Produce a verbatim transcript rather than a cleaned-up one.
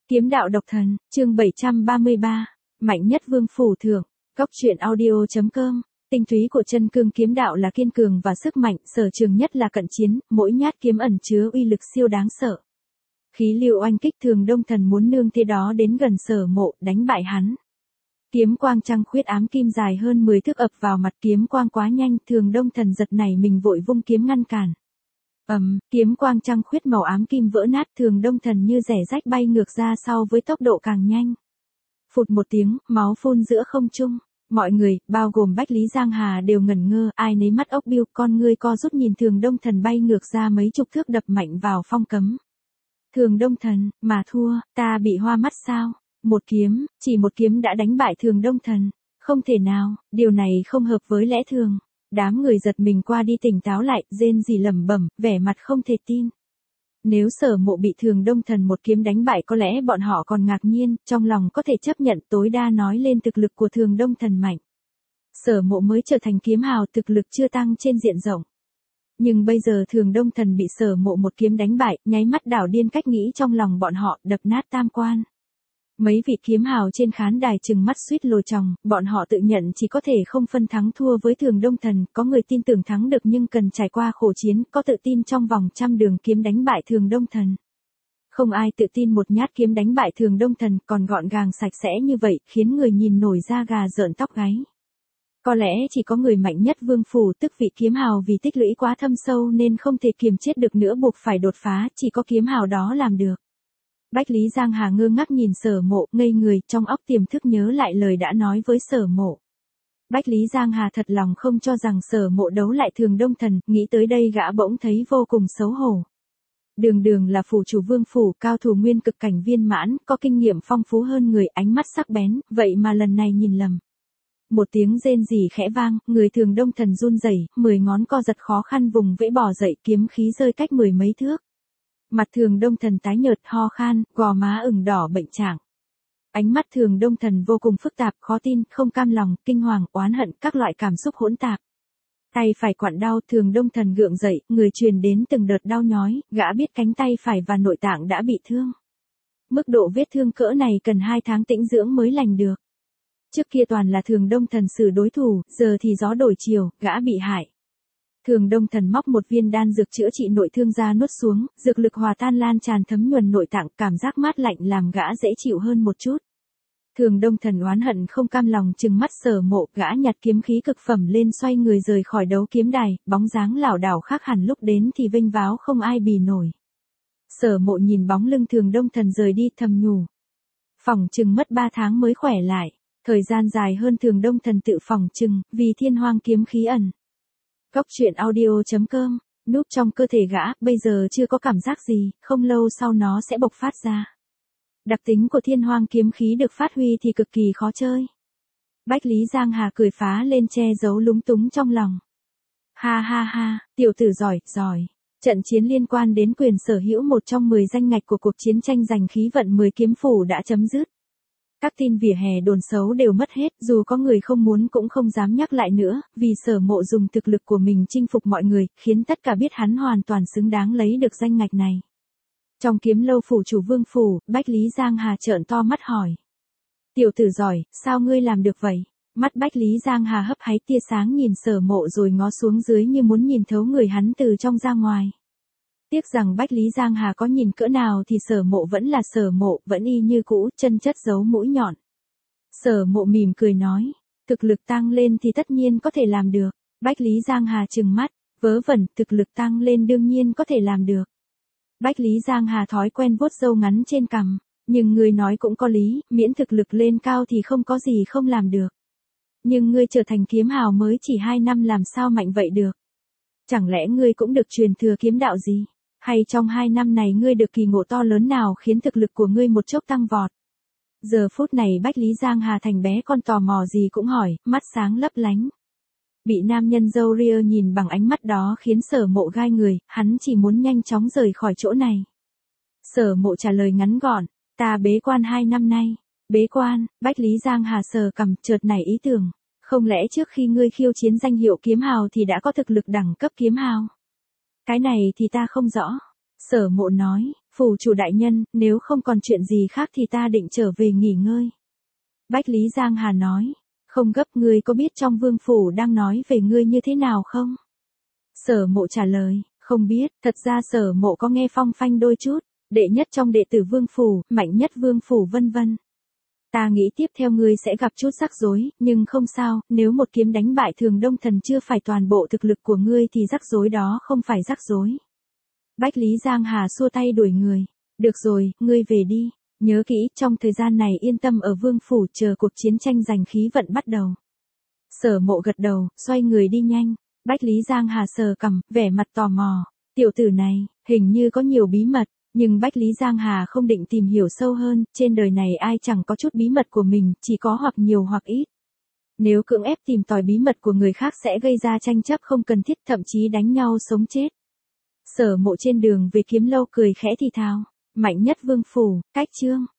Kiếm đạo độc thần, chương bảy trăm ba mươi ba, mạnh nhất vương phủ thượng, góc truyện audio.com, tinh túy của chân cương kiếm đạo là kiên cường và sức mạnh, sở trường nhất là cận chiến, mỗi nhát kiếm ẩn chứa uy lực siêu đáng sợ. Khí lưu oanh kích Thường Đông Thần muốn nương thế đó đến gần Sở Mộ, đánh bại hắn. Kiếm quang trăng khuyết ám kim dài hơn mười thước ập vào mặt, kiếm quang quá nhanh, Thường Đông Thần giật nảy mình vội vung kiếm ngăn cản. Ầm, um, kiếm quang trăng khuyết màu ám kim vỡ nát, Thường Đông Thần như rẻ rách bay ngược ra sau với tốc độ càng nhanh. Phụt một tiếng, máu phun giữa không trung. Mọi người, bao gồm Bách Lý Giang Hà đều ngẩn ngơ, ai nấy mắt ốc biêu, con ngươi co rút nhìn Thường Đông Thần bay ngược ra mấy chục thước đập mạnh vào phong cấm. Thường Đông Thần, mà thua, ta bị hoa mắt sao? Một kiếm, chỉ một kiếm đã đánh bại Thường Đông Thần. Không thể nào, điều này không hợp với lẽ thường. Đám người giật mình qua đi tỉnh táo lại, rên rỉ lẩm bẩm, vẻ mặt không thể tin. Nếu Sở Mộ bị Thường Đông Thần một kiếm đánh bại có lẽ bọn họ còn ngạc nhiên, trong lòng có thể chấp nhận, tối đa nói lên thực lực của Thường Đông Thần mạnh. Sở Mộ mới trở thành kiếm hào, thực lực chưa tăng trên diện rộng. Nhưng bây giờ Thường Đông Thần bị Sở Mộ một kiếm đánh bại, nháy mắt đảo điên cách nghĩ trong lòng bọn họ, đập nát tam quan. Mấy vị kiếm hào trên khán đài trừng mắt suýt lồi tròng, bọn họ tự nhận chỉ có thể không phân thắng thua với Thường Đông Thần, có người tin tưởng thắng được nhưng cần trải qua khổ chiến, có tự tin trong vòng trăm đường kiếm đánh bại Thường Đông Thần. Không ai tự tin một nhát kiếm đánh bại Thường Đông Thần, còn gọn gàng sạch sẽ như vậy, khiến người nhìn nổi da gà rợn tóc gáy. Có lẽ chỉ có người mạnh nhất vương phủ, tức vị kiếm hào vì tích lũy quá thâm sâu nên không thể kiềm chết được nữa buộc phải đột phá, chỉ có kiếm hào đó làm được. Bách Lý Giang Hà ngơ ngác nhìn Sở Mộ, ngây người, trong óc tiềm thức nhớ lại lời đã nói với Sở Mộ. Bách Lý Giang Hà thật lòng không cho rằng Sở Mộ đấu lại Thường Đông Thần, nghĩ tới đây gã bỗng thấy vô cùng xấu hổ. Đường Đường là phủ chủ vương phủ, cao thủ nguyên cực cảnh viên mãn, có kinh nghiệm phong phú hơn người, ánh mắt sắc bén, vậy mà lần này nhìn lầm. Một tiếng rên rỉ khẽ vang, người Thường Đông Thần run rẩy, mười ngón co giật khó khăn vùng vẫy bò dậy, kiếm khí rơi cách mười mấy thước. Mặt Thường Đông Thần tái nhợt, ho khan, gò má ửng đỏ bệnh trạng. Ánh mắt Thường Đông Thần vô cùng phức tạp, khó tin, không cam lòng, kinh hoàng, oán hận, các loại cảm xúc hỗn tạp. Tay phải quặn đau, Thường Đông Thần gượng dậy, người truyền đến từng đợt đau nhói, gã biết cánh tay phải và nội tạng đã bị thương. Mức độ vết thương cỡ này cần hai tháng tĩnh dưỡng mới lành được. Trước kia toàn là Thường Đông Thần xử đối thủ, giờ thì gió đổi chiều, gã bị hại. Thường Đông Thần móc một viên đan dược chữa trị nội thương ra nuốt xuống, dược lực hòa tan lan tràn thấm nhuần nội tạng, cảm giác mát lạnh làm gã dễ chịu hơn một chút. Thường Đông Thần oán hận không cam lòng trừng mắt Sở Mộ, gã nhặt kiếm khí cực phẩm lên xoay người rời khỏi đấu kiếm đài, bóng dáng lảo đảo khác hẳn lúc đến thì vênh váo không ai bì nổi. Sở Mộ nhìn bóng lưng Thường Đông Thần rời đi thầm nhủ. Phỏng chừng mất ba tháng mới khỏe lại, thời gian dài hơn Thường Đông Thần tự phỏng chừng, vì thiên hoang kiếm khí ẩn. Góc truyện audio.com, núp trong cơ thể gã, bây giờ chưa có cảm giác gì, không lâu sau nó sẽ bộc phát ra. Đặc tính của thiên hoang kiếm khí được phát huy thì cực kỳ khó chơi. Bách Lý Giang Hà cười phá lên che giấu lúng túng trong lòng. Ha ha ha, tiểu tử giỏi, giỏi. Trận chiến liên quan đến quyền sở hữu một trong mười danh ngạch của cuộc chiến tranh giành khí vận mười kiếm phủ đã chấm dứt. Các tin vỉa hè đồn xấu đều mất hết, dù có người không muốn cũng không dám nhắc lại nữa, vì Sở Mộ dùng thực lực của mình chinh phục mọi người, khiến tất cả biết hắn hoàn toàn xứng đáng lấy được danh ngạch này. Trong kiếm lâu phủ chủ vương phủ, Bách Lý Giang Hà trợn to mắt hỏi. Tiểu tử giỏi, sao ngươi làm được vậy? Mắt Bách Lý Giang Hà hấp háy tia sáng nhìn Sở Mộ rồi ngó xuống dưới như muốn nhìn thấu người hắn từ trong ra ngoài. Tiếc rằng Bách Lý Giang Hà có nhìn cỡ nào thì Sở Mộ vẫn là Sở Mộ, vẫn y như cũ, chân chất giấu mũi nhọn. Sở Mộ mỉm cười nói, thực lực tăng lên thì tất nhiên có thể làm được. Bách Lý Giang Hà trừng mắt, vớ vẩn, thực lực tăng lên đương nhiên có thể làm được. Bách Lý Giang Hà thói quen vuốt râu ngắn trên cằm, nhưng ngươi nói cũng có lý, miễn thực lực lên cao thì không có gì không làm được. Nhưng ngươi trở thành kiếm hào mới chỉ hai năm làm sao mạnh vậy được? Chẳng lẽ ngươi cũng được truyền thừa kiếm đạo gì? Hay trong hai năm này ngươi được kỳ ngộ to lớn nào khiến thực lực của ngươi một chốc tăng vọt? Giờ phút này Bách Lý Giang Hà thành bé con tò mò gì cũng hỏi, mắt sáng lấp lánh. Bị nam nhân râu ria nhìn bằng ánh mắt đó khiến Sở Mộ gai người, hắn chỉ muốn nhanh chóng rời khỏi chỗ này. Sở Mộ trả lời ngắn gọn, ta bế quan hai năm nay. Bế quan, Bách Lý Giang Hà sờ cằm, chợt nảy ý tưởng. Không lẽ trước khi ngươi khiêu chiến danh hiệu kiếm hào thì đã có thực lực đẳng cấp kiếm hào? Cái này thì ta không rõ. Sở Mộ nói, Phủ chủ đại nhân, nếu không còn chuyện gì khác thì ta định trở về nghỉ ngơi. Bách Lý Giang Hà nói, không gấp, ngươi có biết trong vương phủ đang nói về ngươi như thế nào không? Sở Mộ trả lời, không biết, thật ra Sở Mộ có nghe phong phanh đôi chút, đệ nhất trong đệ tử vương phủ, mạnh nhất vương phủ vân vân. Ta nghĩ tiếp theo ngươi sẽ gặp chút rắc rối, nhưng không sao, nếu một kiếm đánh bại Thường Đông Thần chưa phải toàn bộ thực lực của ngươi thì rắc rối đó không phải rắc rối. Bách Lý Giang Hà xua tay đuổi người, được rồi, ngươi về đi, nhớ kỹ, trong thời gian này yên tâm ở vương phủ chờ cuộc chiến tranh giành khí vận bắt đầu. Sở Mộ gật đầu, xoay người đi nhanh, Bách Lý Giang Hà sờ cằm, vẻ mặt tò mò, tiểu tử này, hình như có nhiều bí mật. Nhưng Bách Lý Giang Hà không định tìm hiểu sâu hơn, trên đời này ai chẳng có chút bí mật của mình, chỉ có hoặc nhiều hoặc ít. Nếu cưỡng ép tìm tòi bí mật của người khác sẽ gây ra tranh chấp không cần thiết, thậm chí đánh nhau sống chết. Sở Mộ trên đường về kiếm lâu cười khẽ thì thào, mạnh nhất vương phủ, cách chương.